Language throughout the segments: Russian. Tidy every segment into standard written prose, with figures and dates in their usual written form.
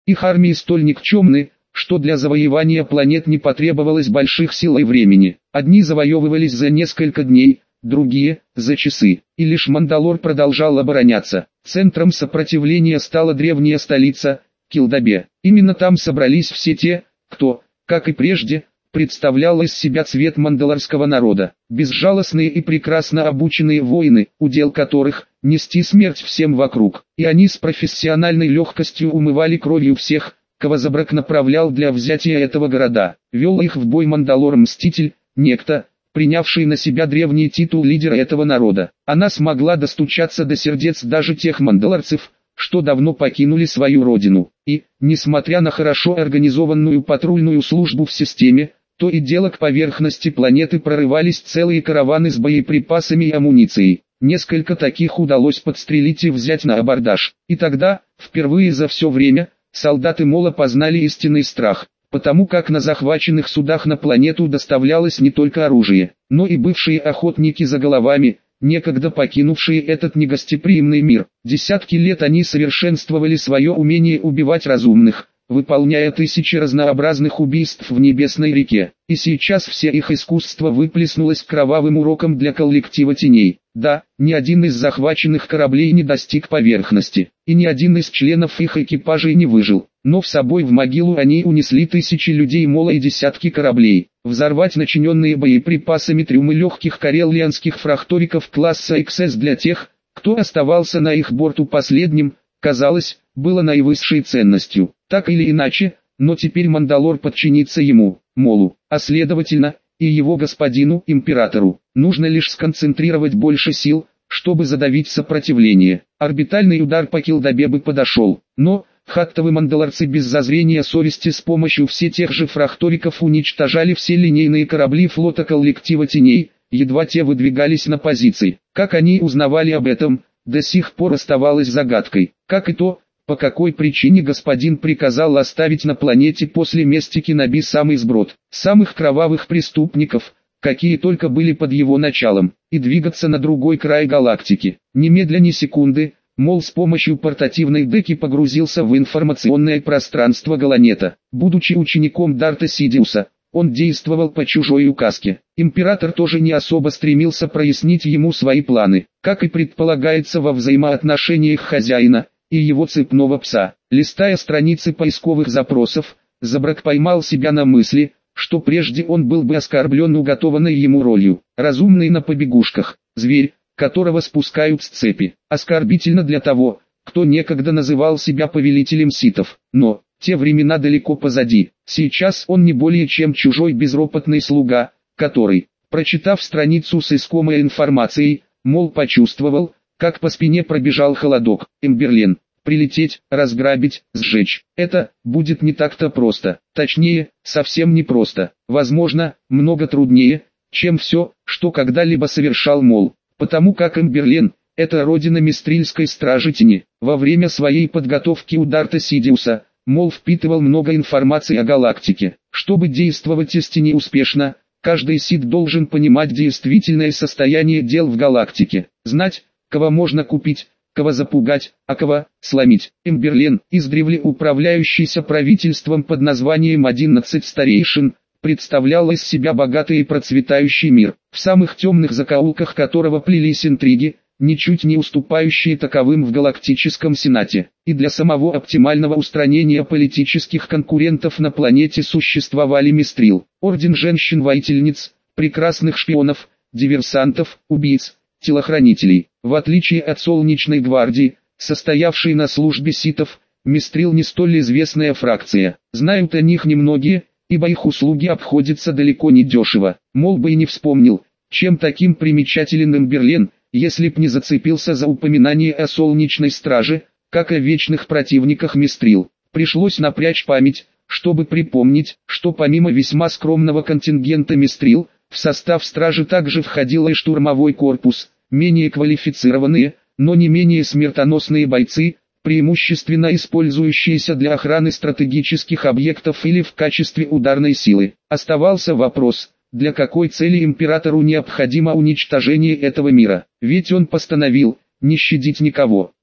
Их армии столь никчемны, что для завоевания планет не потребовалось больших сил и времени. Одни завоевывались за несколько дней, другие – за часы, и лишь Мандалор продолжал обороняться. Центром сопротивления стала древняя столица – Килдабе. Именно там собрались все те, кто, как и прежде, представлял из себя цвет мандалорского народа. Безжалостные и прекрасно обученные воины, удел которых – нести смерть всем вокруг. И они с профессиональной легкостью умывали кровью всех, кого Забрак направлял для взятия этого города. Вел их в бой Мандалор-мститель, некто, принявший на себя древний титул лидера этого народа. Она смогла достучаться до сердец даже тех мандалорцев, что давно покинули свою родину. И, несмотря на хорошо организованную патрульную службу в системе, то и дело к поверхности планеты прорывались целые караваны с боеприпасами и амуницией. Несколько таких удалось подстрелить и взять на абордаж. И тогда, впервые за все время, солдаты Мола познали истинный страх, потому как на захваченных судах на планету доставлялось не только оружие, но и бывшие охотники за головами, некогда покинувшие этот негостеприимный мир. Десятки лет они совершенствовали свое умение убивать разумных, выполняя тысячи разнообразных убийств в Небесной реке. И сейчас все их искусство выплеснулось кровавым уроком для коллектива теней. Да, ни один из захваченных кораблей не достиг поверхности, и ни один из членов их экипажей не выжил. Но с собой в могилу они унесли тысячи людей Мола и десятки кораблей. Взорвать начиненные боеприпасами трюмы легких карелианских фрахториков класса XS для тех, кто оставался на их борту последним, казалось, было наивысшей ценностью. Так или иначе, но теперь Мандалор подчинится ему, Молу, а следовательно, и его господину, императору. Нужно лишь сконцентрировать больше сил, чтобы задавить сопротивление. Орбитальный удар по Килдабе бы подошел, но хаттовы мандалорцы без зазрения совести с помощью все тех же фрахториков уничтожали все линейные корабли флота коллектива теней, едва те выдвигались на позиции. Как они узнавали об этом, до сих пор оставалось загадкой, как и то, по какой причине господин приказал оставить на планете после мести Киноби самый сброд, самых кровавых преступников, какие только были под его началом, и двигаться на другой край галактики. Немедля ни секунды, Мол с помощью портативной деки погрузился в информационное пространство Галанета. Будучи учеником Дарта Сидиуса, он действовал по чужой указке. Император тоже не особо стремился прояснить ему свои планы, как и предполагается во взаимоотношениях хозяина и его цепного пса. Листая страницы поисковых запросов, Забрак поймал себя на мысли, что прежде он был бы оскорблен уготованной ему ролью. Разумный на побегушках, зверь, которого спускают с цепи. Оскорбительно для того, кто некогда называл себя повелителем ситов. Но, те времена далеко позади. Сейчас он не более чем чужой безропотный слуга, который, прочитав страницу с искомой информацией, Мол почувствовал, как по спине пробежал холодок. Эмберлен. Прилететь, разграбить, сжечь. Это будет не так-то просто. Точнее, совсем не просто. Возможно, много труднее, чем все, что когда-либо совершал Мол. Потому как Эмберлен – это родина Мистрильской стражи тени. Во время своей подготовки у Дарта Сидиуса, Мол впитывал много информации о галактике. Чтобы действовать из тени успешно, каждый сит должен понимать действительное состояние дел в галактике. Знать, кого можно купить, кого запугать, а кого сломить. Эмберлен, издревле управляющийся правительством под названием 11 старейшин, представлял из себя богатый и процветающий мир, в самых темных закоулках которого плелись интриги, ничуть не уступающие таковым в Галактическом Сенате. И для самого оптимального устранения политических конкурентов на планете существовали Мистрил, орден женщин-воительниц, прекрасных шпионов, диверсантов, убийц, телохранителей. В отличие от Солнечной гвардии, состоявшей на службе ситов, Мистрил не столь известная фракция. Знают о них немногие, ибо их услуги обходятся далеко не дешево. Мол бы и не вспомнил, чем таким примечателен Эмберлен, если б не зацепился за упоминание о Солнечной страже, как о вечных противниках Мистрил. Пришлось напрячь память, чтобы припомнить, что помимо весьма скромного контингента Мистрил, в состав стражи также входил и штурмовой корпус, менее квалифицированные, но не менее смертоносные бойцы, преимущественно использующиеся для охраны стратегических объектов или в качестве ударной силы. Оставался вопрос, для какой цели императору необходимо уничтожение этого мира, ведь он постановил не щадить никого.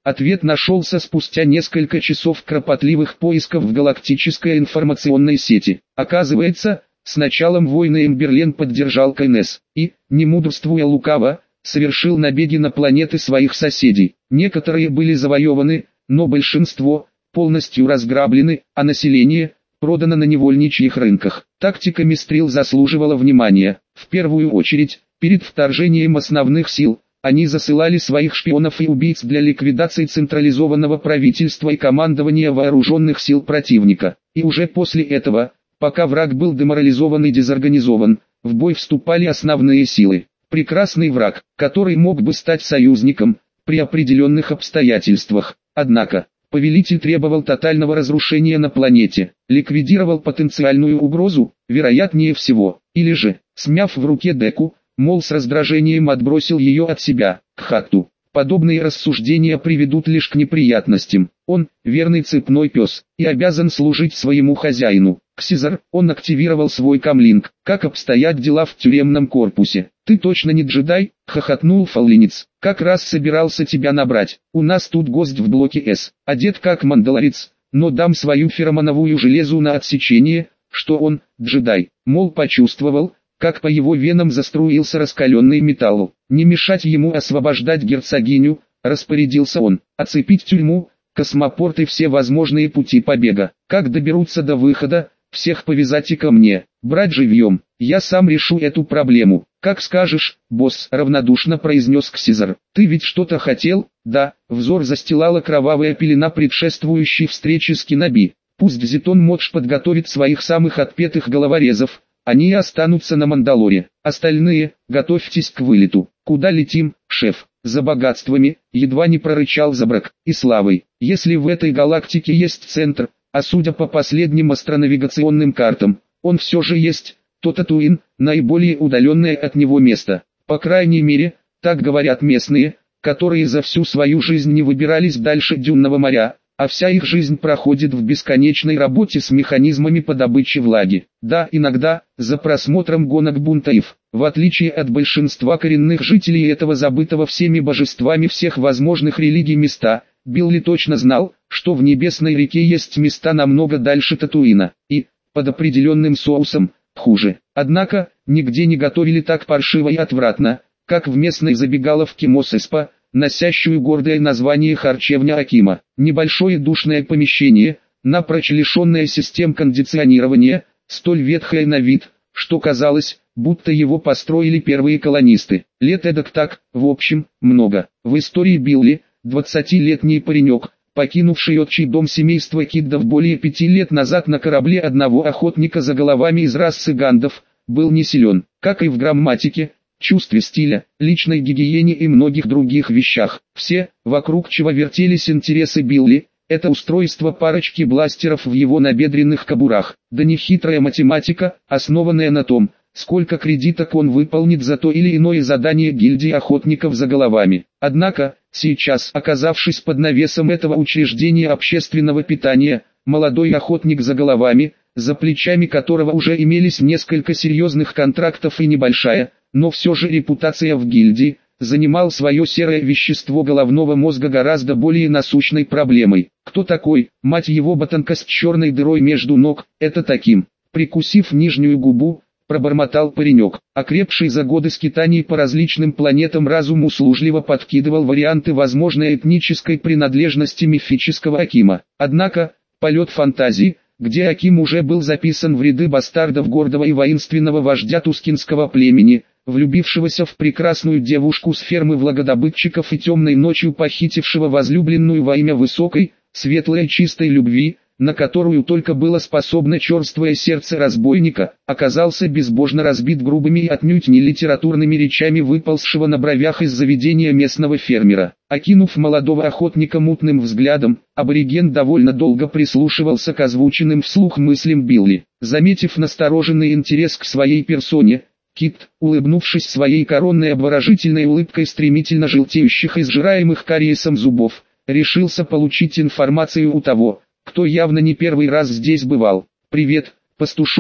Ответ нашелся спустя несколько часов кропотливых поисков в галактической информационной сети. Оказывается, с началом войны Эмберлен поддержал КНС и, не мудрствуя лукаво, совершил набеги на планеты своих соседей. Некоторые были завоеваны, но большинство полностью разграблены, а население продано на невольничьих рынках. Тактика Мистрил заслуживала внимания. В первую очередь, перед вторжением основных сил, они засылали своих шпионов и убийц для ликвидации централизованного правительства и командования вооруженных сил противника. И уже после этого, пока враг был деморализован и дезорганизован, в бой вступали основные силы. Прекрасный враг, который мог бы стать союзником при определенных обстоятельствах. Однако, повелитель требовал тотального разрушения на планете, ликвидировал потенциальную угрозу, вероятнее всего, или же, смяв в руке деку, мол с раздражением отбросил ее от себя, к Хатту. Подобные рассуждения приведут лишь к неприятностям. Он, верный цепной пес, и обязан служить своему хозяину. Ксизар, он активировал свой камлинг. Как обстоят дела в тюремном корпусе? Ты точно не джедай? Хохотнул фаулинец. Как раз собирался тебя набрать. У нас тут гость в блоке С, одет как мандалорец, но дам свою феромоновую железу на отсечение, что он, джедай, мол почувствовал, как по его венам заструился раскаленный металл. Не мешать ему освобождать герцогиню, распорядился он, оцепить тюрьму, космопорт и все возможные пути побега. Как доберутся до выхода, всех повязать и ко мне, брать живьем, я сам решу эту проблему. Как скажешь, босс, равнодушно произнес Ксизар. Ты ведь что-то хотел? Да, взор застилала кровавая пелена предшествующей встречи с Киноби. Пусть Зетон Модж подготовит своих самых отпетых головорезов, они останутся на Мандалоре. Остальные, готовьтесь к вылету. Куда летим, шеф? За богатствами, едва не прорычал Забрак, и славой. Если в этой галактике есть центр, а судя по последним астронавигационным картам, он все же есть, то Татуин – наиболее удаленное от него место. По крайней мере, так говорят местные, которые за всю свою жизнь не выбирались дальше Дюнного моря, а вся их жизнь проходит в бесконечной работе с механизмами по добыче влаги. Да, иногда, за просмотром гонок бунтаев, в отличие от большинства коренных жителей этого забытого всеми божествами всех возможных религий места, Билли точно знал, что в Небесной реке есть места намного дальше Татуина, и, под определенным соусом, хуже. Однако, нигде не готовили так паршиво и отвратно, как в местной забегаловке Мосеспа, носящую гордое название харчевня Акима. Небольшое душное помещение, напрочь лишенное систем кондиционирования, столь ветхое на вид, что казалось, будто его построили первые колонисты. Лет эдак так, в общем, много. В истории Билли, 20-летний паренек, покинувший отчий дом семейства Киддов более 5 лет назад на корабле одного охотника за головами из расы гандов, был не силен, как и в грамматике, чувстве стиля, личной гигиене и многих других вещах. Все, вокруг чего вертелись интересы Билли, это устройство парочки бластеров в его набедренных кобурах, да нехитрая математика, основанная на том, сколько кредиток он выполнит за то или иное задание гильдии охотников за головами. Однако, сейчас, оказавшись под навесом этого учреждения общественного питания, молодой охотник за головами, за плечами которого уже имелись несколько серьезных контрактов и небольшая, но все же репутация в гильдии, занимал свое серое вещество головного мозга гораздо более насущной проблемой. Кто такой, мать его ботанка с черной дырой между ног, это таким? Прикусив нижнюю губу, пробормотал паренек. Окрепший за годы скитаний по различным планетам разум услужливо подкидывал варианты возможной этнической принадлежности мифического Акима. Однако, полет фантазии, где Аким уже был записан в ряды бастардов гордого и воинственного вождя тускинского племени, влюбившегося в прекрасную девушку с фермы влагодобытчиков и темной ночью похитившего возлюбленную во имя высокой, светлой и чистой любви, на которую только было способно черствое сердце разбойника, оказался безбожно разбит грубыми и отнюдь не литературными речами выползшего на бровях из заведения местного фермера. Окинув молодого охотника мутным взглядом, абориген довольно долго прислушивался к озвученным вслух мыслям Билли. Заметив настороженный интерес к своей персоне, Кит, улыбнувшись своей коронной обворожительной улыбкой стремительно желтеющих и сжираемых кариесом зубов, решился получить информацию у того, кто явно не первый раз здесь бывал. «Привет, пастушок», —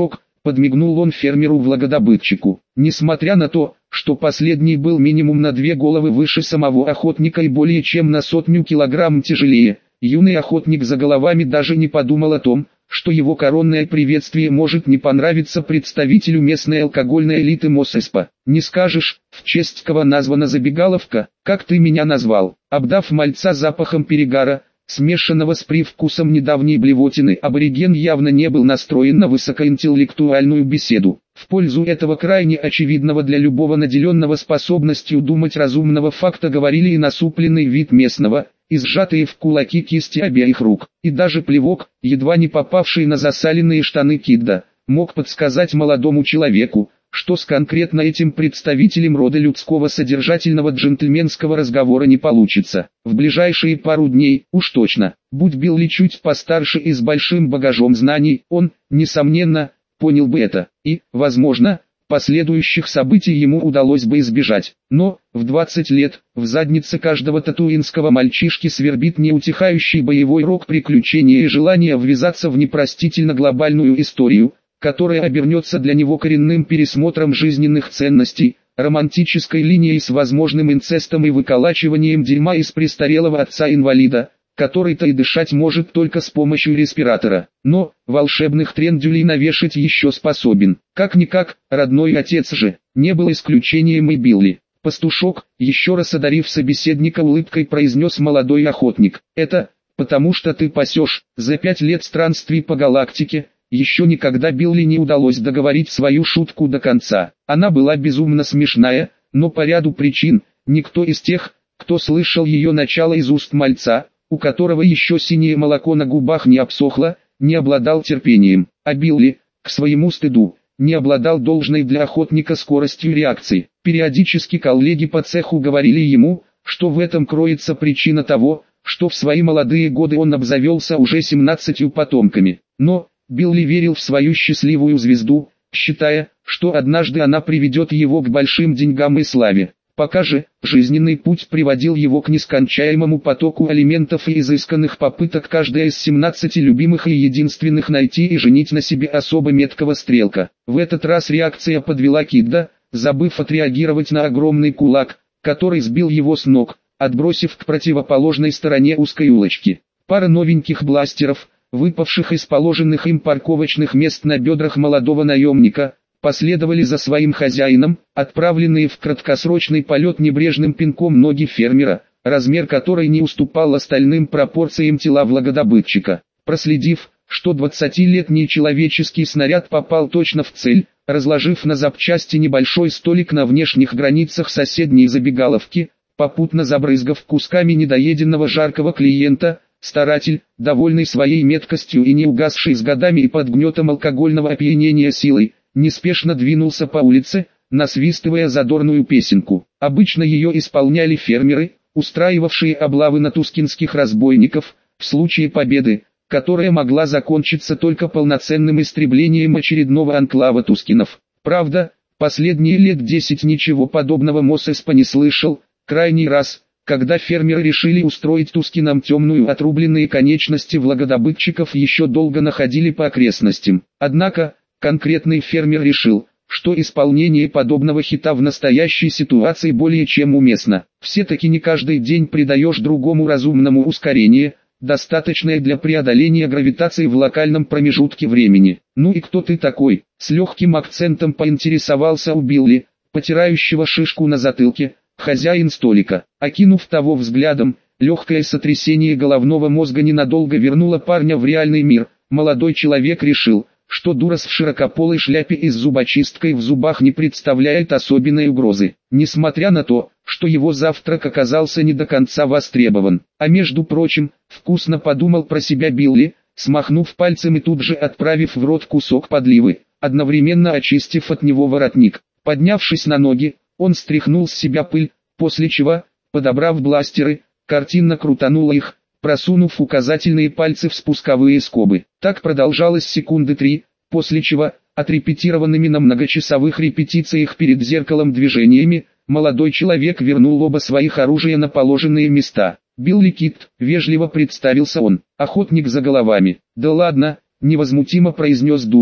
подмигнул он фермеру-влагодобытчику. Несмотря на то, что последний был минимум на 2 головы выше самого охотника и более чем на 100 килограмм тяжелее, юный охотник за головами даже не подумал о том, что его коронное приветствие может не понравиться представителю местной алкогольной элиты Мосеспа. «Не скажешь, в честь кого названа забегаловка, как ты меня назвал?» Обдав мальца запахом перегара, смешанного с привкусом недавней блевотины, абориген явно не был настроен на высокоинтеллектуальную беседу. В пользу этого крайне очевидного для любого наделенного способностью думать разумного факта говорили и насупленный вид местного, и сжатые в кулаки кисти обеих рук, и даже плевок, едва не попавший на засаленные штаны Кидда, мог подсказать молодому человеку, что с конкретно этим представителем рода людского содержательного джентльменского разговора не получится. В ближайшие пару дней, уж точно, будь Билли чуть постарше и с большим багажом знаний, он, несомненно, понял бы это, и, возможно, последующих событий ему удалось бы избежать. Но, в 20 лет, в заднице каждого татуинского мальчишки свербит неутихающий боевой рок приключения и желание ввязаться в непростительно глобальную историю, которая обернется для него коренным пересмотром жизненных ценностей, романтической линией с возможным инцестом и выколачиванием дерьма из престарелого отца-инвалида, который-то и дышать может только с помощью респиратора, но волшебных трендюлей навешать еще способен. Как-никак, родной отец же, не был исключением и Билли. «Пастушок», еще раз одарив собеседника улыбкой, произнес молодой охотник, «это, потому что ты пасешь». За 5 лет странствий по галактике, еще никогда Билли не удалось договорить свою шутку до конца. Она была безумно смешная, но по ряду причин, никто из тех, кто слышал ее начало из уст мальца, у которого еще синее молоко на губах не обсохло, не обладал терпением, а Билли, к своему стыду, не обладал должной для охотника скоростью реакции. Периодически коллеги по цеху говорили ему, что в этом кроется причина того, что в свои молодые годы он обзавелся уже 17 потомками. Но Билли верил в свою счастливую звезду, считая, что однажды она приведет его к большим деньгам и славе. Пока же, жизненный путь приводил его к нескончаемому потоку алиментов и изысканных попыток каждая из 17 любимых и единственных найти и женить на себе особо меткого стрелка. В этот раз реакция подвела Кидда, забыв отреагировать на огромный кулак, который сбил его с ног, отбросив к противоположной стороне узкой улочки. Пара новеньких бластеров, выпавших из положенных им парковочных мест на бедрах молодого наемника, последовали за своим хозяином, отправленные в краткосрочный полет небрежным пинком ноги фермера, размер которой не уступал остальным пропорциям тела влагодобытчика. Проследив, что 20-летний человеческий снаряд попал точно в цель, разложив на запчасти небольшой столик на внешних границах соседней забегаловки, попутно забрызгав кусками недоеденного жаркого клиента, старатель, довольный своей меткостью и не угасший с годами и под гнетом алкогольного опьянения силой, неспешно двинулся по улице, насвистывая задорную песенку. Обычно ее исполняли фермеры, устраивавшие облавы на тускинских разбойников, в случае победы, которая могла закончиться только полноценным истреблением очередного анклава тускинов. Правда, последние лет 10 ничего подобного Мосеспа не слышал, крайний раз, когда фермеры решили устроить тускинам темную, отрубленные конечности влагодобытчиков еще долго находили по окрестностям. Однако, конкретный фермер решил, что исполнение подобного хита в настоящей ситуации более чем уместно. Все-таки не каждый день придаешь другому разумному ускорение, достаточное для преодоления гравитации в локальном промежутке времени. «Ну и кто ты такой?» — с легким акцентом поинтересовался у Билли, потирающего шишку на затылке, хозяин столика. Окинув того взглядом, легкое сотрясение головного мозга ненадолго вернуло парня в реальный мир. Молодой человек решил, что Дурас в широкополой шляпе и с зубочисткой в зубах не представляет особенной угрозы, несмотря на то, что его завтрак оказался не до конца востребован. А между прочим, вкусно подумал про себя Билли, смахнув пальцем и тут же отправив в рот кусок подливы, одновременно очистив от него воротник. Поднявшись на ноги, он стряхнул с себя пыль, после чего, подобрав бластеры, картинно крутанул их, просунув указательные пальцы в спусковые скобы. Так продолжалось секунды 3, после чего, отрепетированными на многочасовых репетициях перед зеркалом движениями, молодой человек вернул оба своих оружия на положенные места. «Билли Кит», — вежливо представился он, — «охотник за головами». «Да ладно», — невозмутимо произнес Дурас,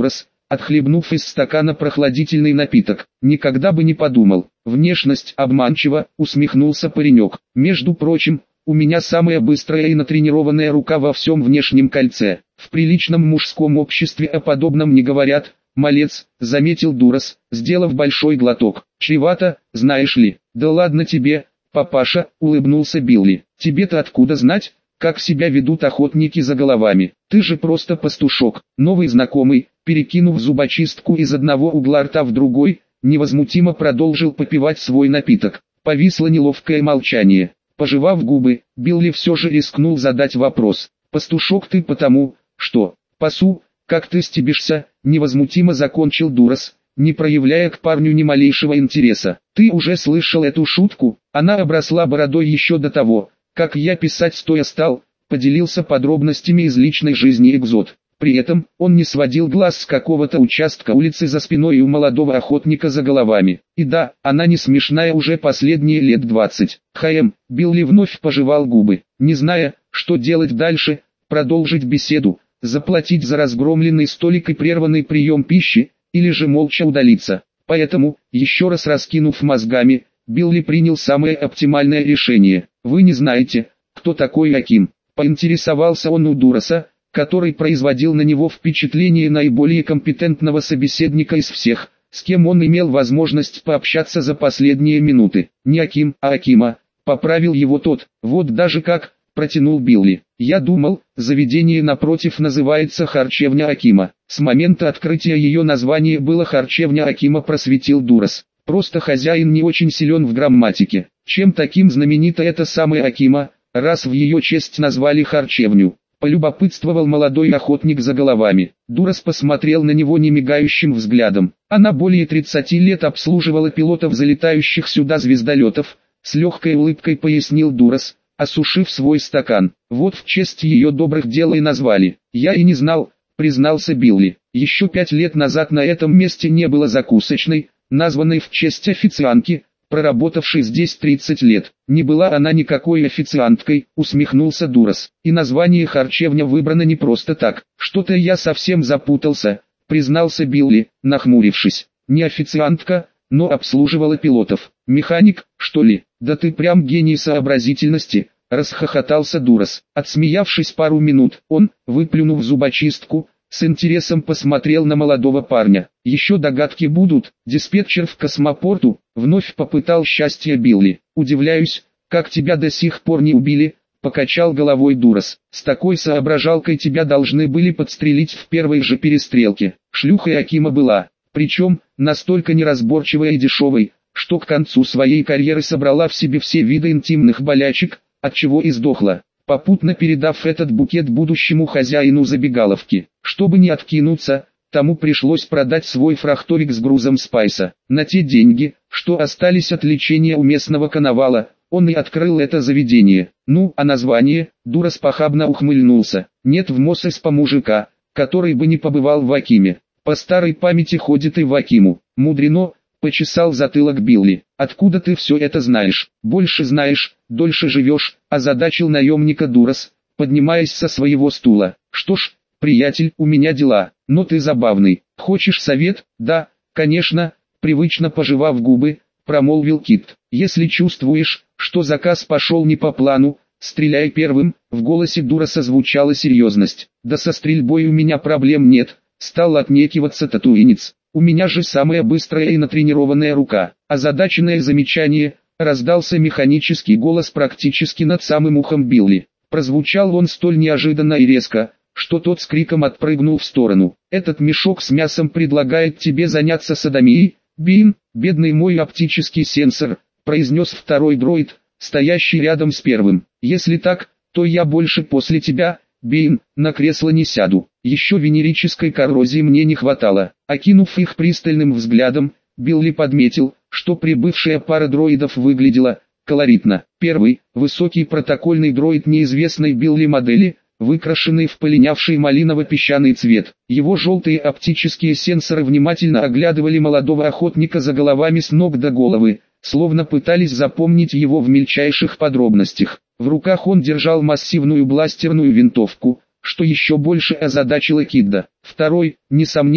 отхлебнув из стакана прохладительный напиток. Никогда бы не подумал. Внешность обманчива, усмехнулся паренек. Между прочим, у меня самая быстрая и натренированная рука во всем внешнем кольце. В приличном мужском обществе о подобном не говорят. Малец, заметил Дурос, сделав большой глоток. Чревато, знаешь ли. Да ладно тебе, папаша, улыбнулся Билли. Тебе-то откуда знать, как себя ведут охотники за головами? Ты же просто пастушок. Новый знакомый, перекинув зубочистку из одного угла рта в другой, невозмутимо продолжил попивать свой напиток. Повисло неловкое молчание. Пожевав губы, Билли все же рискнул задать вопрос. «Пастушок ты потому, что, пасу, как ты стебешься», невозмутимо закончил Дурос, не проявляя к парню ни малейшего интереса. «Ты уже слышал эту шутку?» Она обросла бородой еще до того, как я писать стоя стал, поделился подробностями из личной жизни экзот. При этом, он не сводил глаз с какого-то участка улицы за спиной у молодого охотника за головами. И да, она не смешная уже последние лет 20. Билли вновь пожевал губы, не зная, что делать дальше, продолжить беседу, заплатить за разгромленный столик и прерванный прием пищи, или же молча удалиться. Поэтому, еще раз раскинув мозгами, Билли принял самое оптимальное решение. «Вы не знаете, кто такой Аким?» Поинтересовался он у Дуроса, который производил на него впечатление наиболее компетентного собеседника из всех, с кем он имел возможность пообщаться за последние минуты. «Не Аким, а Акима», поправил его тот. «Вот даже как», протянул Билли. «Я думал, заведение напротив называется Харчевня Акима. С момента открытия ее название было Харчевня Акима», просветил Дурос. «Просто хозяин не очень силен в грамматике. Чем таким знаменита эта самая Акима, раз в ее честь назвали харчевню?» Полюбопытствовал молодой охотник за головами. Дурос посмотрел на него немигающим взглядом. «Она более 30 лет обслуживала пилотов залетающих сюда звездолетов», с легкой улыбкой пояснил Дурос, осушив свой стакан. «Вот в честь ее добрых дел и назвали». «Я и не знал», признался Билли. «Еще 5 лет назад на этом месте не было закусочной, названной в честь официантки, проработавшей здесь 30 лет. Не была она никакой официанткой», усмехнулся Дурос. «И название харчевня выбрано не просто так. Что-то я совсем запутался», признался Билли, нахмурившись. «Не официантка, но обслуживала пилотов. Механик, что ли? Да ты прям гений сообразительности», расхохотался Дурос. Отсмеявшись пару минут, он, выплюнув зубочистку, с интересом посмотрел на молодого парня. «Еще догадки будут?» «Диспетчер в космопорту», вновь попытал счастье Билли. «Удивляюсь, как тебя до сих пор не убили», покачал головой Дурос. «С такой соображалкой тебя должны были подстрелить в первой же перестрелке». Шлюхой Акима была, причем, настолько неразборчивой и дешевой, что к концу своей карьеры собрала в себе все виды интимных болячек, отчего и сдохла, попутно передав этот букет будущему хозяину забегаловки. Чтобы не откинуться, тому пришлось продать свой фрахторик с грузом спайса. На те деньги, что остались от лечения у местного коновала, он и открыл это заведение. Ну, а название? Дурос похабно ухмыльнулся. Нет в Мосеспа мужика, который бы не побывал в Акиме. По старой памяти ходит и в Акиму. Мудрено, почесал затылок Билли. «Откуда ты все это знаешь?» «Больше знаешь, дольше живешь», озадачил наемника Дурос, поднимаясь со своего стула. «Что ж, приятель, у меня дела, но ты забавный. Хочешь совет?» «Да, конечно», привычно пожевав губы, промолвил Кит. «Если чувствуешь, что заказ пошел не по плану, стреляй первым», в голосе Дуроса звучала серьезность. «Да со стрельбой у меня проблем нет», стал отнекиваться татуинец. «У меня же самая быстрая и натренированная рука». Озадаченное замечание, раздался механический голос практически над самым ухом Билли. Прозвучал он столь неожиданно и резко, что тот с криком отпрыгнул в сторону. «Этот мешок с мясом предлагает тебе заняться содомией, Бин, бедный мой оптический сенсор», произнес второй дроид, стоящий рядом с первым. «Если так, то я больше после тебя, Бин, на кресло не сяду. Еще венерической коррозии мне не хватало». Окинув их пристальным взглядом, Билли подметил, что прибывшая пара дроидов выглядела колоритно. Первый, высокий протокольный дроид неизвестной Билли модели, выкрашенный в полинявший малиново-песчаный цвет. Его желтые оптические сенсоры внимательно оглядывали молодого охотника за головами с ног до головы, словно пытались запомнить его в мельчайших подробностях. В руках он держал массивную бластерную винтовку, что еще больше озадачило Кидда. Второй, несомненно,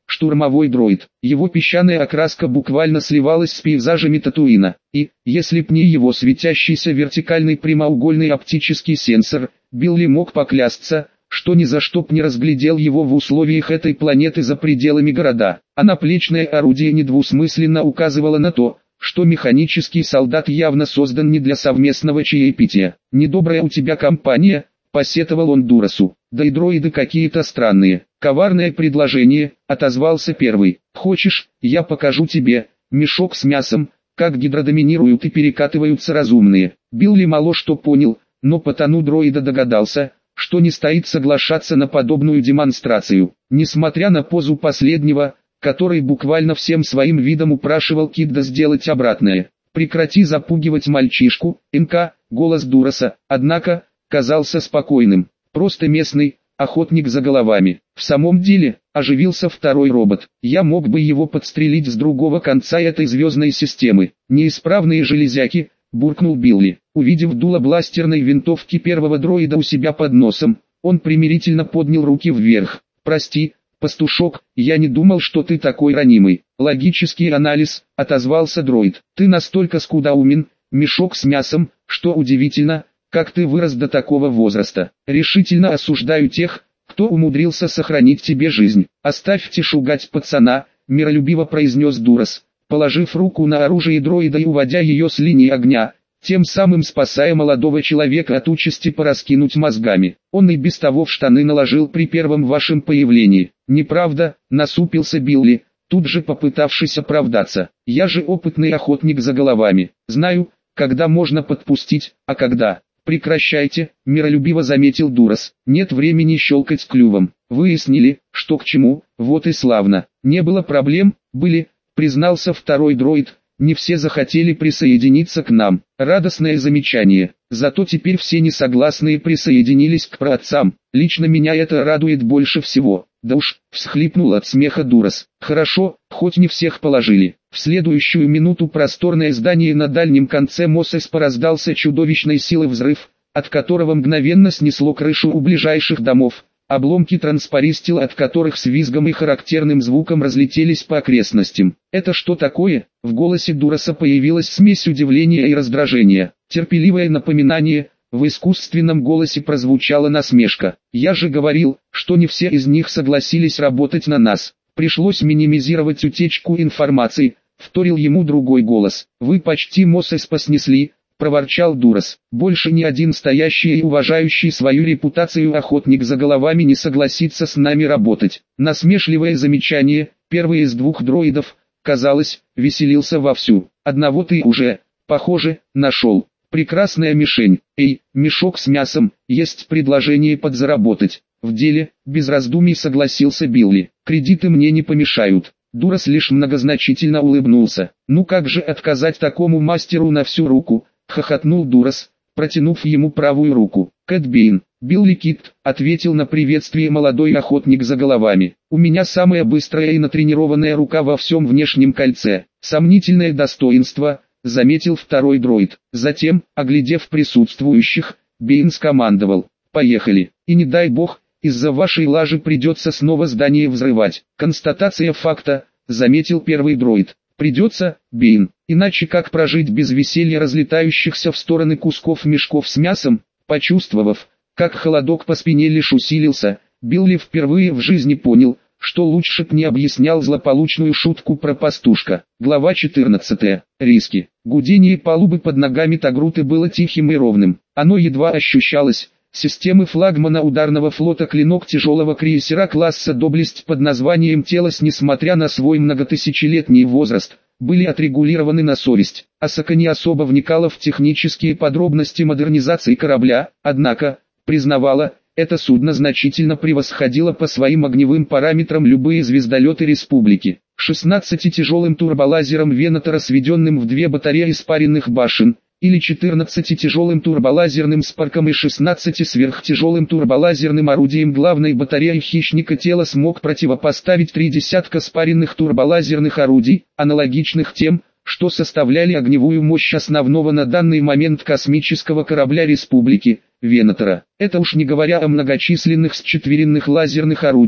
штурмовой дроид. Его песчаная окраска буквально сливалась с пейзажами Татуина. И, если б не его светящийся вертикальный прямоугольный оптический сенсор, Билли мог поклясться, что ни за что б не разглядел его в условиях этой планеты за пределами города. А наплечное орудие недвусмысленно указывало на то, что механический солдат явно создан не для совместного чаепития. «Недобрая у тебя компания», — посетовал он Дурасу. «Да и дроиды какие-то странные». «Коварное предложение», — отозвался первый. «Хочешь, я покажу тебе мешок с мясом, как гидродоминируют и перекатываются разумные». Билли мало что понял, но по тону дроида догадался, что не стоит соглашаться на подобную демонстрацию. Несмотря на позу последнего, который буквально всем своим видом упрашивал Кидда сделать обратное. «Прекрати запугивать мальчишку, НК», голос Дураса, однако, казался спокойным. «Просто местный охотник за головами». В самом деле, оживился второй робот. «Я мог бы его подстрелить с другого конца этой звездной системы». «Неисправные железяки», буркнул Билли. Увидев дуло бластерной винтовки первого дроида у себя под носом, он примирительно поднял руки вверх. «Прости, пастушок, я не думал, что ты такой ранимый». «Логический анализ», — отозвался дроид. «Ты настолько скудоумен, мешок с мясом, что удивительно, как ты вырос до такого возраста. Решительно осуждаю тех, кто умудрился сохранить тебе жизнь». «Оставьте шугать пацана», — миролюбиво произнес Дурас, положив руку на оружие дроида и уводя ее с линии огня, тем самым спасая молодого человека от участи пораскинуть мозгами. «Он и без того в штаны наложил при первом вашем появлении». «Неправда», — насупился Билли, тут же попытавшись оправдаться. «Я же опытный охотник за головами. Знаю, когда можно подпустить, а когда...» «Прекращайте», — миролюбиво заметил Дурас. «Нет времени щелкать клювом. Выяснили, что к чему, вот и славно. Не было проблем, были», — признался второй дроид. «Не все захотели присоединиться к нам». Радостное замечание. Зато теперь все несогласные присоединились к праотцам. Лично меня это радует больше всего. «Да уж», — всхлипнул от смеха Дурас. «Хорошо, хоть не всех положили». В следующую минуту просторное здание на дальнем конце Мосеспа раздался чудовищной силы взрыв, от которого мгновенно снесло крышу у ближайших домов. Обломки транспористил, от которых с визгом и характерным звуком разлетелись по окрестностям. «Это что такое?» В голосе Дураса появилась смесь удивления и раздражения. Терпеливое напоминание. В искусственном голосе прозвучала насмешка. «Я же говорил, что не все из них согласились работать на нас. Пришлось минимизировать утечку информации», — вторил ему другой голос. «Вы почти Мосеспа снесли», — проворчал Дурас. «Больше ни один стоящий и уважающий свою репутацию охотник за головами не согласится с нами работать». Насмешливое замечание. Первый из двух дроидов, казалось, веселился вовсю. «Одного ты уже, похоже, нашел. Прекрасная мишень. Эй, мешок с мясом, есть предложение подзаработать». «В деле», — без раздумий согласился Билли. «Кредиты мне не помешают». Дурас лишь многозначительно улыбнулся. «Ну как же отказать такому мастеру на всю руку?» — хохотнул Дурас, протянув ему правую руку. «Кэт Бейн, Билли Кит», — ответил на приветствие молодой охотник за головами. «У меня самая быстрая и натренированная рука во всем внешнем кольце». «Сомнительное достоинство», — заметил второй дроид. Затем, оглядев присутствующих, Бейн скомандовал: «Поехали, и не дай бог, из-за вашей лажи придется снова здание взрывать». «Констатация факта», — заметил первый дроид. «Придется, Бейн, иначе как прожить без веселья разлетающихся в стороны кусков мешков с мясом?» Почувствовав, как холодок по спине лишь усилился, Билли впервые в жизни понял, что лучше б не объяснял злополучную шутку про пастушка. Глава 14. Риски. Гудение палубы под ногами Тагруты было тихим и ровным. Оно едва ощущалось. Системы флагмана ударного флота «Клинок» тяжелого крейсера класса «Доблесть» под названием «Телос», несмотря на свой многотысячелетний возраст, были отрегулированы на совесть. Асака не особо вникала в технические подробности модернизации корабля, однако, признавала, это судно значительно превосходило по своим огневым параметрам любые звездолеты Республики. 16 тяжелым турболазером Венатора, сведенным в две батареи спаренных башен, или 14 тяжелым турболазерным спарком и 16 сверхтяжелым турболазерным орудием главной батареи «Хищника» тело смог противопоставить 3 десятка спаренных турболазерных орудий, аналогичных тем, что составляли огневую мощь основного на данный момент космического корабля Республики, Венатора. Это уж не говоря о многочисленных счетверенных лазерных орудиях,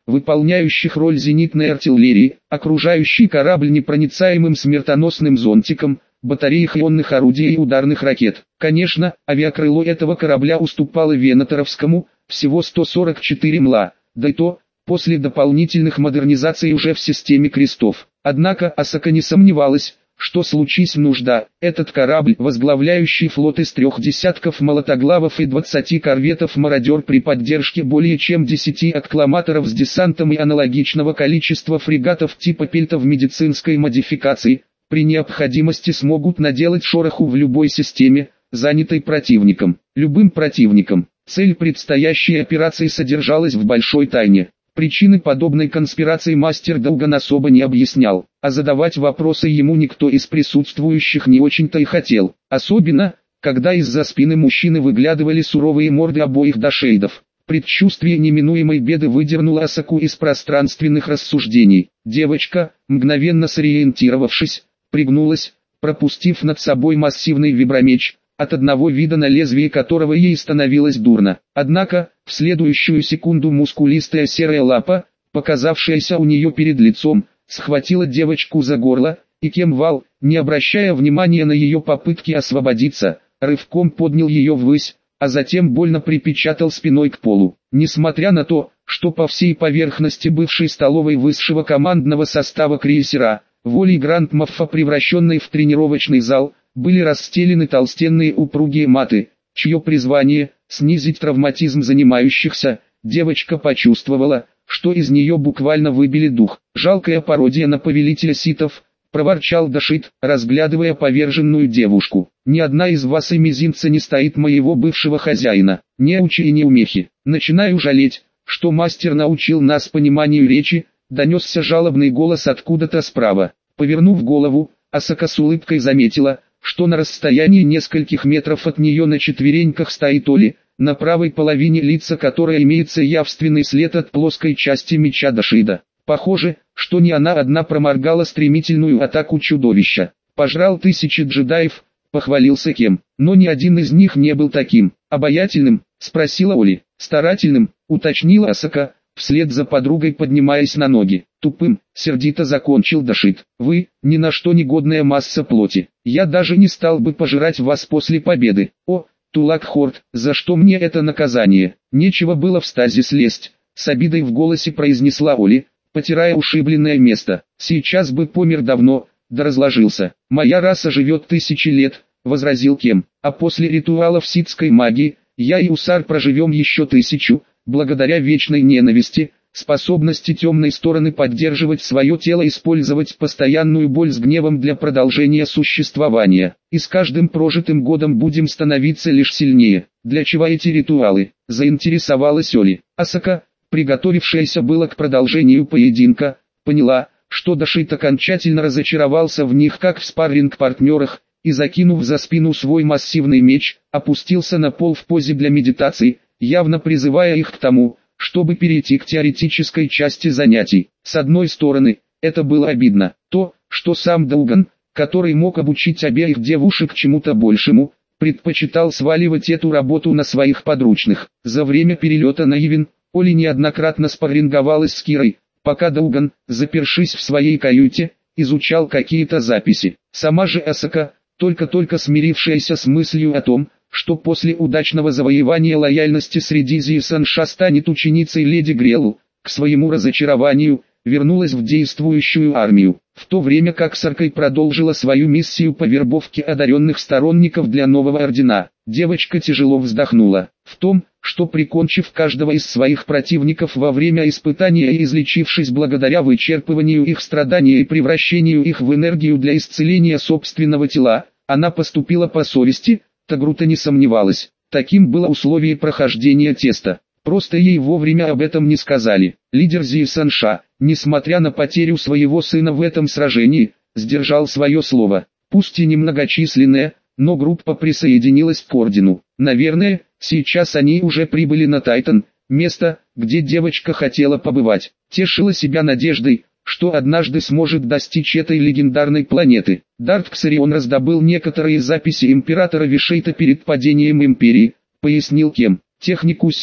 выполняющих роль зенитной артиллерии, окружающий корабль непроницаемым смертоносным зонтиком, батареях ионных орудий и ударных ракет. Конечно, авиакрыло этого корабля уступало Венаторовскому, всего 144 мла, да и то, после дополнительных модернизаций уже в системе крестов. Однако Асака не сомневалась, что случись нужда, этот корабль, возглавляющий флот из 3 десятков молотоглавов и 20 корветов-мародер при поддержке более чем 10 аккламаторов с десантом и аналогичного количества фрегатов типа пельтов медицинской модификации, при необходимости смогут наделать шороху в любой системе, занятой противником. Любым противником. Цель предстоящей операции содержалась в большой тайне. Причины подобной конспирации мастер Долган особо не объяснял, а задавать вопросы ему никто из присутствующих не очень-то и хотел. Особенно, когда из-за спины мужчины выглядывали суровые морды обоих дашейдов. Предчувствие неминуемой беды выдернуло Асаку из пространственных рассуждений. Девочка, мгновенно сориентировавшись, пригнулась, пропустив над собой массивный вибромеч, от одного вида на лезвие которого ей становилось дурно. Однако, в следующую секунду мускулистая серая лапа, показавшаяся у нее перед лицом, схватила девочку за горло, и Кемвал, не обращая внимания на ее попытки освободиться, рывком поднял ее ввысь, а затем больно припечатал спиной к полу. Несмотря на то, что по всей поверхности бывшей столовой высшего командного состава крейсера, волей Гранд-Маффа, превращенной в тренировочный зал, были расстелены толстенные упругие маты, чье призвание – снизить травматизм занимающихся, девочка почувствовала, что из нее буквально выбили дух. «Жалкая пародия на повелителя ситов», – проворчал Дашид, разглядывая поверженную девушку. «Ни одна из вас и мизинца не стоит моего бывшего хозяина, неучи и неумехи. Начинаю жалеть, что мастер научил нас пониманию речи», – донесся жалобный голос откуда-то справа. Повернув голову, Асака с улыбкой заметила, что на расстоянии нескольких метров от нее на четвереньках стоит Оли, на правой половине лица которой имеется явственный след от плоской части меча Дашида. Похоже, что не она одна проморгала стремительную атаку чудовища. «Пожрал тысячи джедаев», — похвалился Кем, но ни один из них не был таким. «Обаятельным?» — спросила Оли. «Старательным», — уточнила Асака, вслед за подругой поднимаясь на ноги. «Тупым», — сердито закончил Дашид. «Вы, ни на что негодная масса плоти. Я даже не стал бы пожирать вас после победы. О, Тулак Хорд, за что мне это наказание? Нечего было в стазис лезть», — с обидой в голосе произнесла Оли, потирая ушибленное место. «Сейчас бы помер давно, да разложился. Моя раса живет 1000 лет», — возразил Кем. «А после ритуалов ситской магии, я и Усар проживем еще 1000, благодаря вечной ненависти, способности темной стороны поддерживать свое тело, использовать постоянную боль с гневом для продолжения существования. И с каждым прожитым годом будем становиться лишь сильнее. Для чего эти ритуалы?» — заинтересовалась Оли. Асака, приготовившаяся было к продолжению поединка, поняла, что Дашид окончательно разочаровался в них как в спарринг-партнерах, и, закинув за спину свой массивный меч, опустился на пол в позе для медитации, явно призывая их к тому, чтобы перейти к теоретической части занятий. С одной стороны, это было обидно. То, что сам Долган, который мог обучить обеих девушек чему-то большему, предпочитал сваливать эту работу на своих подручных. За время перелета на Ивен, Оли неоднократно спарринговалась с Кирой, пока Долган, запершись в своей каюте, изучал какие-то записи. Сама же Асака, только-только смирившаяся с мыслью о том, что после удачного завоевания лояльности среди Зиесанша станет ученицей леди Грелу, к своему разочарованию, вернулась в действующую армию, в то время как Саркай продолжила свою миссию по вербовке одаренных сторонников для нового ордена. Девочка тяжело вздохнула. В том, что прикончив каждого из своих противников во время испытания и излечившись благодаря вычерпыванию их страданий и превращению их в энергию для исцеления собственного тела, она поступила по совести, Тагрута не сомневалась. Таким было условие прохождения теста. Просто ей вовремя об этом не сказали. Лидер Зиесанша, несмотря на потерю своего сына в этом сражении, сдержал свое слово. Пусть и немногочисленная, но группа присоединилась к ордену. Наверное, сейчас они уже прибыли на Тайтан, место, где девочка хотела побывать. Тешила себя надеждой, что однажды сможет достичь этой легендарной планеты. Дарт Ксарион раздобыл некоторые записи императора Вишейта перед падением империи, пояснил Кем. Технику силы,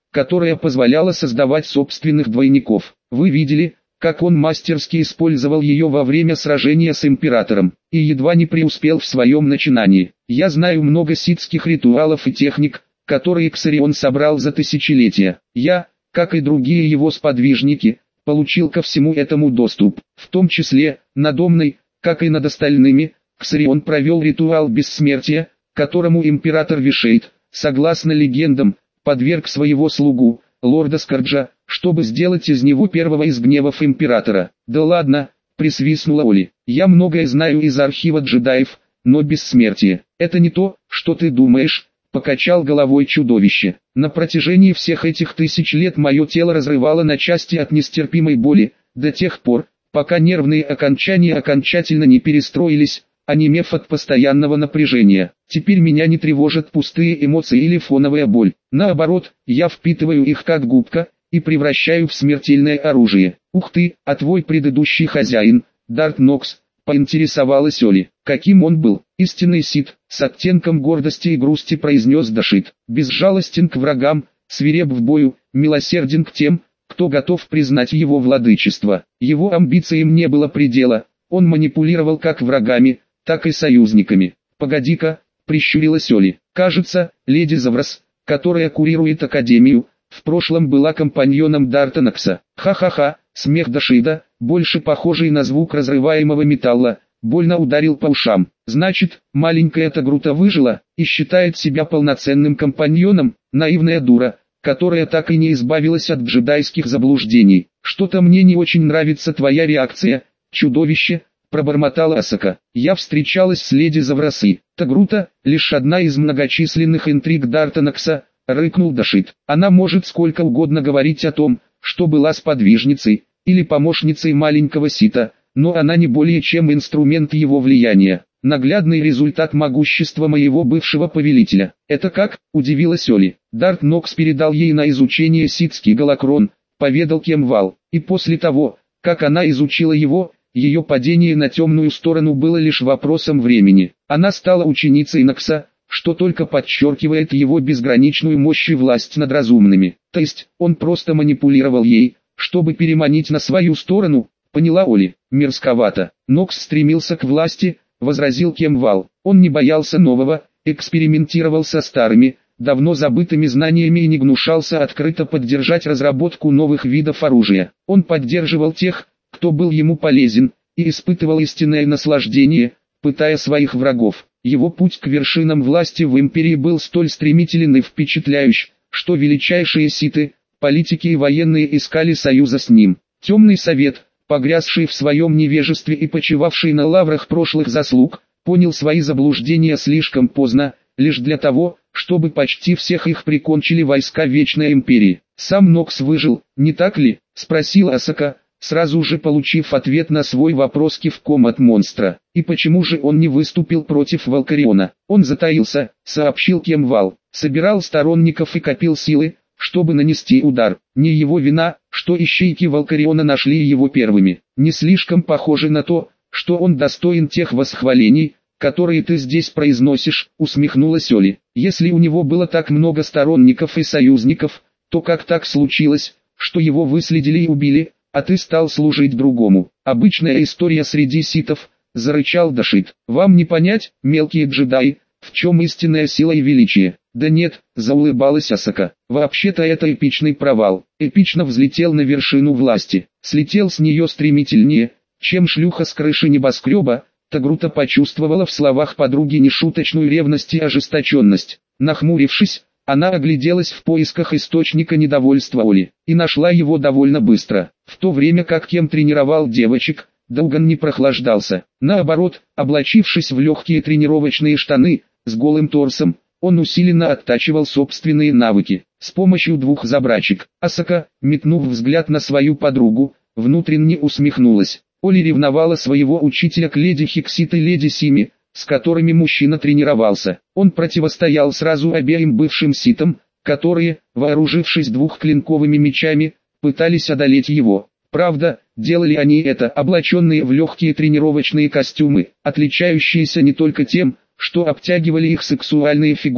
которая позволяла создавать собственных двойников. Вы видели, как он мастерски использовал ее во время сражения с императором, и едва не преуспел в своем начинании. Я знаю много ситских ритуалов и техник, которые Ксарион собрал за тысячелетия. Я, как и другие его сподвижники, получил ко всему этому доступ, в том числе, надо мной, как и над остальными. Ксарион провел ритуал бессмертия, которому император Вишейд, согласно легендам, подверг своего слугу, лорда Скарджа, чтобы сделать из него первого из гневов императора. Да ладно, присвистнула Оли. Я многое знаю из архива джедаев, но бессмертие — это не то, что ты думаешь, покачал головой чудовище. На протяжении всех этих тысяч лет мое тело разрывало на части от нестерпимой боли, до тех пор, пока нервные окончания окончательно не перестроились, онемев от постоянного напряжения. Теперь меня не тревожат пустые эмоции или фоновая боль. Наоборот, я впитываю их как губка, и превращаю в смертельное оружие. Ух ты, а твой предыдущий хозяин, Дарт Нокс, поинтересовалась Оли. Каким он был? Истинный сит, с оттенком гордости и грусти произнес Дашид. Безжалостен к врагам, свиреп в бою, милосерден к тем, кто готов признать его владычество. Его амбициям не было предела, он манипулировал как врагами, так и союзниками. Погоди-ка, прищурилась Оли. Кажется, леди Заврас, которая курирует Академию, в прошлом была компаньоном Дарта Нокса. Ха-ха-ха, смех Дашида, больше похожий на звук разрываемого металла, больно ударил по ушам. Значит, маленькая Тагрута выжила, и считает себя полноценным компаньоном, наивная дура, которая так и не избавилась от джедайских заблуждений. Что-то мне не очень нравится твоя реакция, чудовище, пробормотала Асака. Я встречалась с леди Заврасы. Тагрута, лишь одна из многочисленных интриг Дарта Нокса, рыкнул Дашид. Она может сколько угодно говорить о том, что была сподвижницей, или помощницей маленького Сита, но она не более чем инструмент его влияния. Наглядный результат могущества моего бывшего повелителя. Это как? Удивилась Оли. Дарт Нокс передал ей на изучение ситский голокрон, поведал Кемвал, и после того, как она изучила его, ее падение на темную сторону было лишь вопросом времени. Она стала ученицей Нокса, что только подчеркивает его безграничную мощь и власть над разумными. То есть, он просто манипулировал ей, чтобы переманить на свою сторону, поняла Оли. Мерзковато. Нокс стремился к власти, возразил Кемвал. Он не боялся нового, экспериментировал со старыми, давно забытыми знаниями и не гнушался открыто поддержать разработку новых видов оружия. Он поддерживал тех, кто был ему полезен, и испытывал истинное наслаждение, пытая своих врагов. Его путь к вершинам власти в империи был столь стремителен и впечатляющий, что величайшие ситы, политики и военные искали союза с ним. Темный совет, погрязший в своем невежестве и почивавший на лаврах прошлых заслуг, понял свои заблуждения слишком поздно, лишь для того, чтобы почти всех их прикончили войска Вечной Империи. Сам Нокс выжил, не так ли? Спросил Асака, сразу же получив ответ на свой вопрос кивком от монстра. И почему же он не выступил против Валкариона? Он затаился, сообщил Кемвал, собирал сторонников и копил силы, чтобы нанести удар. Не его вина, что ищейки Валкариона нашли его первыми. Не слишком похоже на то, что он достоин тех восхвалений, которые ты здесь произносишь, усмехнулась Оли. Если у него было так много сторонников и союзников, то как так случилось, что его выследили и убили, а ты стал служить другому? Обычная история среди ситов, зарычал Дашид. Вам не понять, мелкие джедаи, в чем истинная сила и величие? Да нет, заулыбалась Асака. Вообще-то это эпичный провал. Эпично взлетел на вершину власти. Слетел с нее стремительнее, чем шлюха с крыши небоскреба. Тагрута почувствовала в словах подруги нешуточную ревность и ожесточенность. Нахмурившись, она огляделась в поисках источника недовольства Оли, и нашла его довольно быстро. В то время как Кем тренировал девочек, Долган не прохлаждался. Наоборот, облачившись в легкие тренировочные штаны, с голым торсом, он усиленно оттачивал собственные навыки. С помощью двух забрачек. Асака, метнув взгляд на свою подругу, внутренне усмехнулась. Оли ревновала своего учителя к леди Хиксит и леди Сими, с которыми мужчина тренировался. Он противостоял сразу обеим бывшим ситам, которые, вооружившись двухклинковыми мечами, пытались одолеть его. Правда, делали они это облаченные в легкие тренировочные костюмы, отличающиеся не только тем, что обтягивали их сексуальные фигуры,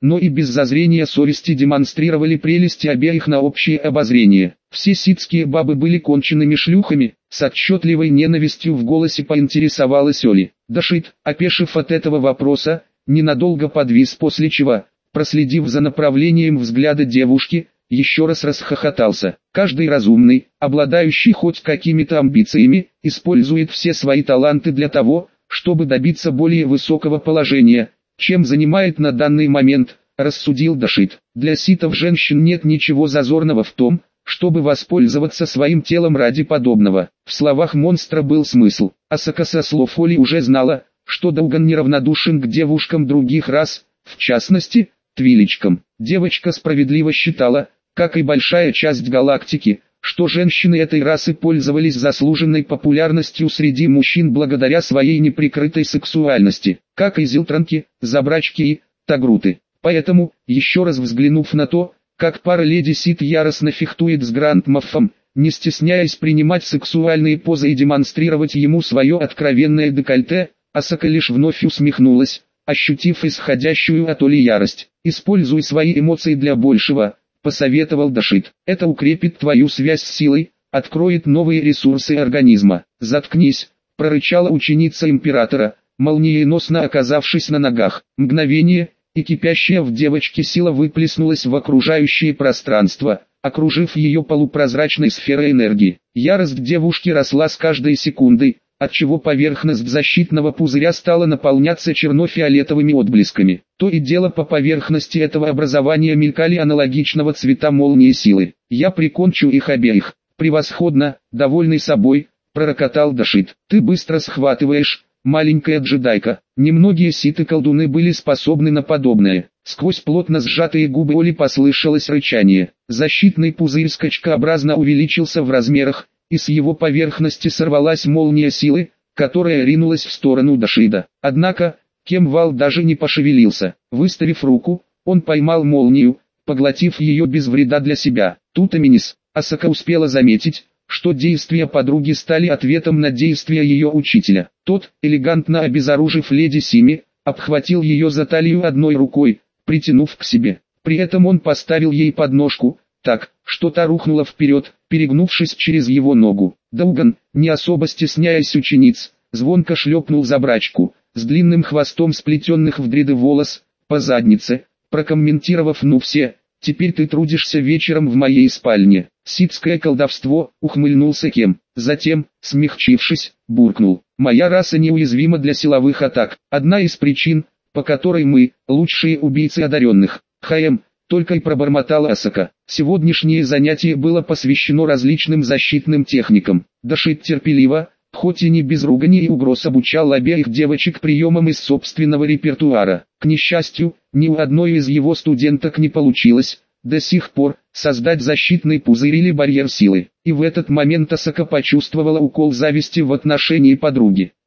но и без зазрения совести демонстрировали прелести обеих на общее обозрение. Все ситские бабы были конченными шлюхами, с отчетливой ненавистью в голосе поинтересовалась Оли. Дашид, опешив от этого вопроса, ненадолго подвис, после чего, проследив за направлением взгляда девушки, еще раз расхохотался. Каждый разумный, обладающий хоть какими-то амбициями, использует все свои таланты для того, чтобы добиться более высокого положения, чем занимает на данный момент, рассудил Дашид. Для ситов женщин нет ничего зазорного в том, чтобы воспользоваться своим телом ради подобного. В словах монстра был смысл. Асака со слов Оли уже знала, что Дауган неравнодушен к девушкам других рас, в частности, твиличкам. Девочка справедливо считала, как и большая часть галактики, что женщины этой расы пользовались заслуженной популярностью среди мужчин благодаря своей неприкрытой сексуальности, как и зилтранки, забрачки и тагруты. Поэтому, еще раз взглянув на то, как пара леди Сит яростно фехтует с Гранд Моффом, не стесняясь принимать сексуальные позы и демонстрировать ему свое откровенное декольте, Асака лишь вновь усмехнулась, ощутив исходящую от Оли ярость. «Используй свои эмоции для большего», — посоветовал Дашид. «Это укрепит твою связь с силой, откроет новые ресурсы организма». «Заткнись», — прорычала ученица императора, молниеносно оказавшись на ногах. Мгновение, и кипящая в девочке сила выплеснулась в окружающее пространство, окружив ее полупрозрачной сферой энергии. Ярость девушки росла с каждой секундой, отчего поверхность защитного пузыря стала наполняться черно-фиолетовыми отблесками. То и дело по поверхности этого образования мелькали аналогичного цвета молнии силы. «Я прикончу их обеих». «Превосходно», довольный собой, пророкотал Дашид. «Ты быстро схватываешь, маленькая джедайка». Немногие ситы-колдуны были способны на подобное. Сквозь плотно сжатые губы Оли послышалось рычание. Защитный пузырь скачкообразно увеличился в размерах, и с его поверхности сорвалась молния силы, которая ринулась в сторону Дашида. Однако, Кемвал даже не пошевелился. Выставив руку, он поймал молнию, поглотив ее без вреда для себя. Тут Аминис, Асака успела заметить, что действия подруги стали ответом на действия ее учителя. Тот, элегантно обезоружив леди Сими, обхватил ее за талию одной рукой, притянув к себе. При этом он поставил ей подножку, так, что та рухнула вперед, перегнувшись через его ногу. Дауган, не особо стесняясь учениц, звонко шлепнул забрачку, с длинным хвостом сплетенных в дреды волос, по заднице, прокомментировав: «Ну все, теперь ты трудишься вечером в моей спальне». «Ситское колдовство», ухмыльнулся Кем. Затем, смягчившись, буркнул: «Моя раса неуязвима для силовых атак. Одна из причин, по которой мы, лучшие убийцы одаренных». Только и пробормотала Асака. Сегодняшнее занятие было посвящено различным защитным техникам. Дашид терпеливо, хоть и не без ругани и угроз, обучал обеих девочек приемам из собственного репертуара. К несчастью, ни у одной из его студенток не получилось до сих пор создать защитный пузырь или барьер силы. И в этот момент Асака почувствовала укол зависти в отношении подруги.